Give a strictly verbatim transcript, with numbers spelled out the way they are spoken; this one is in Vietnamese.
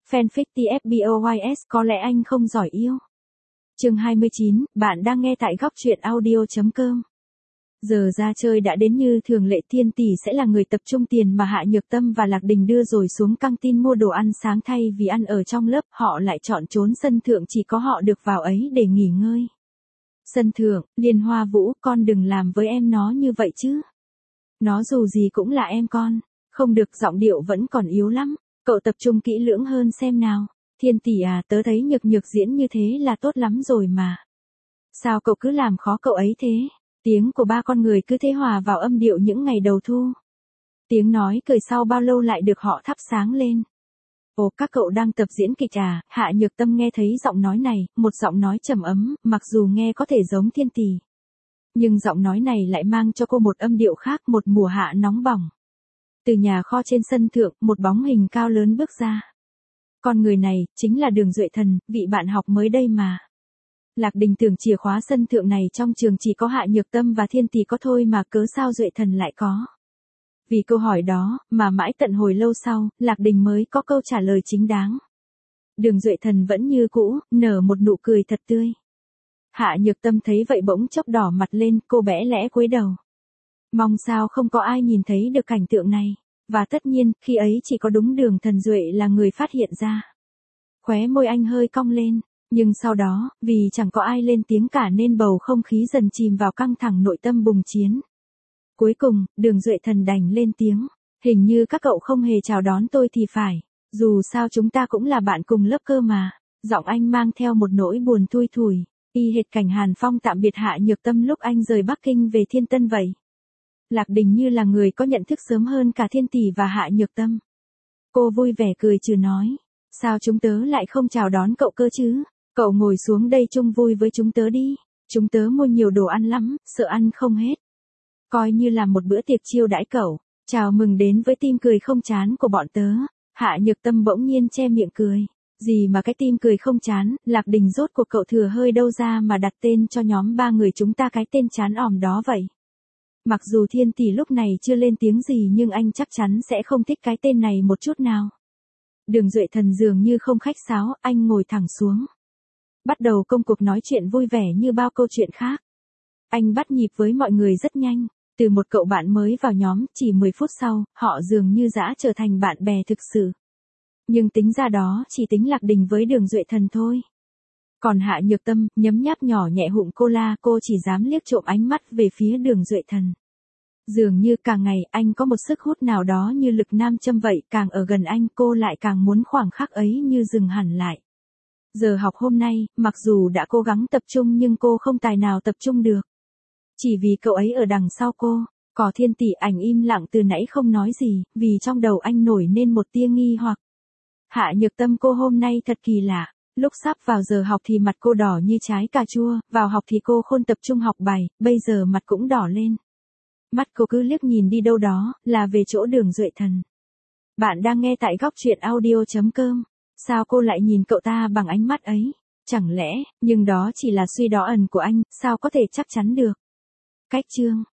Fanfic tê ép boys có lẽ anh không giỏi yêu. Chương hai mươi chín, bạn đang nghe tại góc truyện audio chấm com. Giờ ra chơi đã đến như thường lệ, Thiên Tỷ sẽ là người tập trung tiền mà Hạ Nhược Tâm và Lạc Đình đưa rồi xuống căng tin mua đồ ăn sáng, thay vì ăn ở trong lớp, họ lại chọn trốn sân thượng, chỉ có họ được vào ấy để nghỉ ngơi. Sân thượng, Liên Hoa Vũ, con đừng làm với em nó như vậy chứ. Nó dù gì cũng là em con. Không được, giọng điệu vẫn còn yếu lắm. Cậu tập trung kỹ lưỡng hơn xem nào. Thiên Tỷ à, tớ thấy Nhược Nhược diễn như thế là tốt lắm rồi mà. Sao cậu cứ làm khó cậu ấy thế? Tiếng của ba con người cứ thế hòa vào âm điệu những ngày đầu thu. Tiếng nói cười sau bao lâu lại được họ thắp sáng lên. Ồ, các cậu đang tập diễn kịch à? Hạ Nhược Tâm nghe thấy giọng nói này, một giọng nói trầm ấm, mặc dù nghe có thể giống Thiên Tỷ. Nhưng giọng nói này lại mang cho cô một âm điệu khác, một mùa hạ nóng bỏng. Từ nhà kho trên sân thượng, một bóng hình cao lớn bước ra. Con người này, chính là Đường Duệ Thần, vị bạn học mới đây mà. Lạc Đình tưởng chìa khóa sân thượng này trong trường chỉ có Hạ Nhược Tâm và Thiên Tỷ có thôi mà cớ sao Duệ Thần lại có. Vì câu hỏi đó, mà mãi tận hồi lâu sau, Lạc Đình mới có câu trả lời chính đáng. Đường Duệ Thần vẫn như cũ, nở một nụ cười thật tươi. Hạ Nhược Tâm thấy vậy bỗng chốc đỏ mặt lên, cô bẽ lẽ cúi đầu. Mong sao không có ai nhìn thấy được cảnh tượng này. Và tất nhiên, khi ấy chỉ có đúng Đường Thần Duệ là người phát hiện ra. Khóe môi anh hơi cong lên, nhưng sau đó, vì chẳng có ai lên tiếng cả nên bầu không khí dần chìm vào căng thẳng nội tâm bùng chiến. Cuối cùng, Đường Duệ Thần đành lên tiếng. Hình như các cậu không hề chào đón tôi thì phải. Dù sao chúng ta cũng là bạn cùng lớp cơ mà. Giọng anh mang theo một nỗi buồn thui thủi. Y hệt cảnh Hàn Phong tạm biệt Hạ Nhược Tâm lúc anh rời Bắc Kinh về Thiên Tân vậy. Lạc Đình như là người có nhận thức sớm hơn cả Thiên Tỷ và Hạ Nhược Tâm. Cô vui vẻ cười trừ nói. Sao chúng tớ lại không chào đón cậu cơ chứ? Cậu ngồi xuống đây chung vui với chúng tớ đi. Chúng tớ mua nhiều đồ ăn lắm, sợ ăn không hết. Coi như là một bữa tiệc chiêu đãi cậu. Chào mừng đến với team cười không chán của bọn tớ. Hạ Nhược Tâm bỗng nhiên che miệng cười. Gì mà cái team cười không chán, Lạc Đình rốt cuộc cậu thừa hơi đâu ra mà đặt tên cho nhóm ba người chúng ta cái tên chán òm đó vậy. Mặc dù Thiên Tỷ lúc này chưa lên tiếng gì nhưng anh chắc chắn sẽ không thích cái tên này một chút nào. Đường Duệ Thần dường như không khách sáo, anh ngồi thẳng xuống. Bắt đầu công cuộc nói chuyện vui vẻ như bao câu chuyện khác. Anh bắt nhịp với mọi người rất nhanh. Từ một cậu bạn mới vào nhóm, chỉ mười phút sau, họ dường như đã trở thành bạn bè thực sự. Nhưng tính ra đó chỉ tính Lạc Đình với Đường Duệ Thần thôi. Còn Hạ Nhược Tâm, nhấm nháp nhỏ nhẹ hụm cola, cô chỉ dám liếc trộm ánh mắt về phía Đường Duệ Thần. Dường như càng ngày anh có một sức hút nào đó như lực nam châm vậy, càng ở gần anh cô lại càng muốn khoảng khắc ấy như dừng hẳn lại. Giờ học hôm nay, mặc dù đã cố gắng tập trung nhưng cô không tài nào tập trung được. Chỉ vì cậu ấy ở đằng sau cô. Có Thiên Tỷ ảnh im lặng từ nãy không nói gì, vì trong đầu anh nổi lên một tia nghi hoặc. Hạ Nhược Tâm cô hôm nay thật kỳ lạ. Lúc sắp vào giờ học thì mặt cô đỏ như trái cà chua, vào học thì cô khôn tập trung học bài, bây giờ mặt cũng đỏ lên. Mắt cô cứ liếc nhìn đi đâu đó, là về chỗ Đường Duệ Thần. Bạn đang nghe tại góc truyện audio chấm com. Sao cô lại nhìn cậu ta bằng ánh mắt ấy? Chẳng lẽ, nhưng đó chỉ là suy đoán ẩn của anh, sao có thể chắc chắn được? Cách chương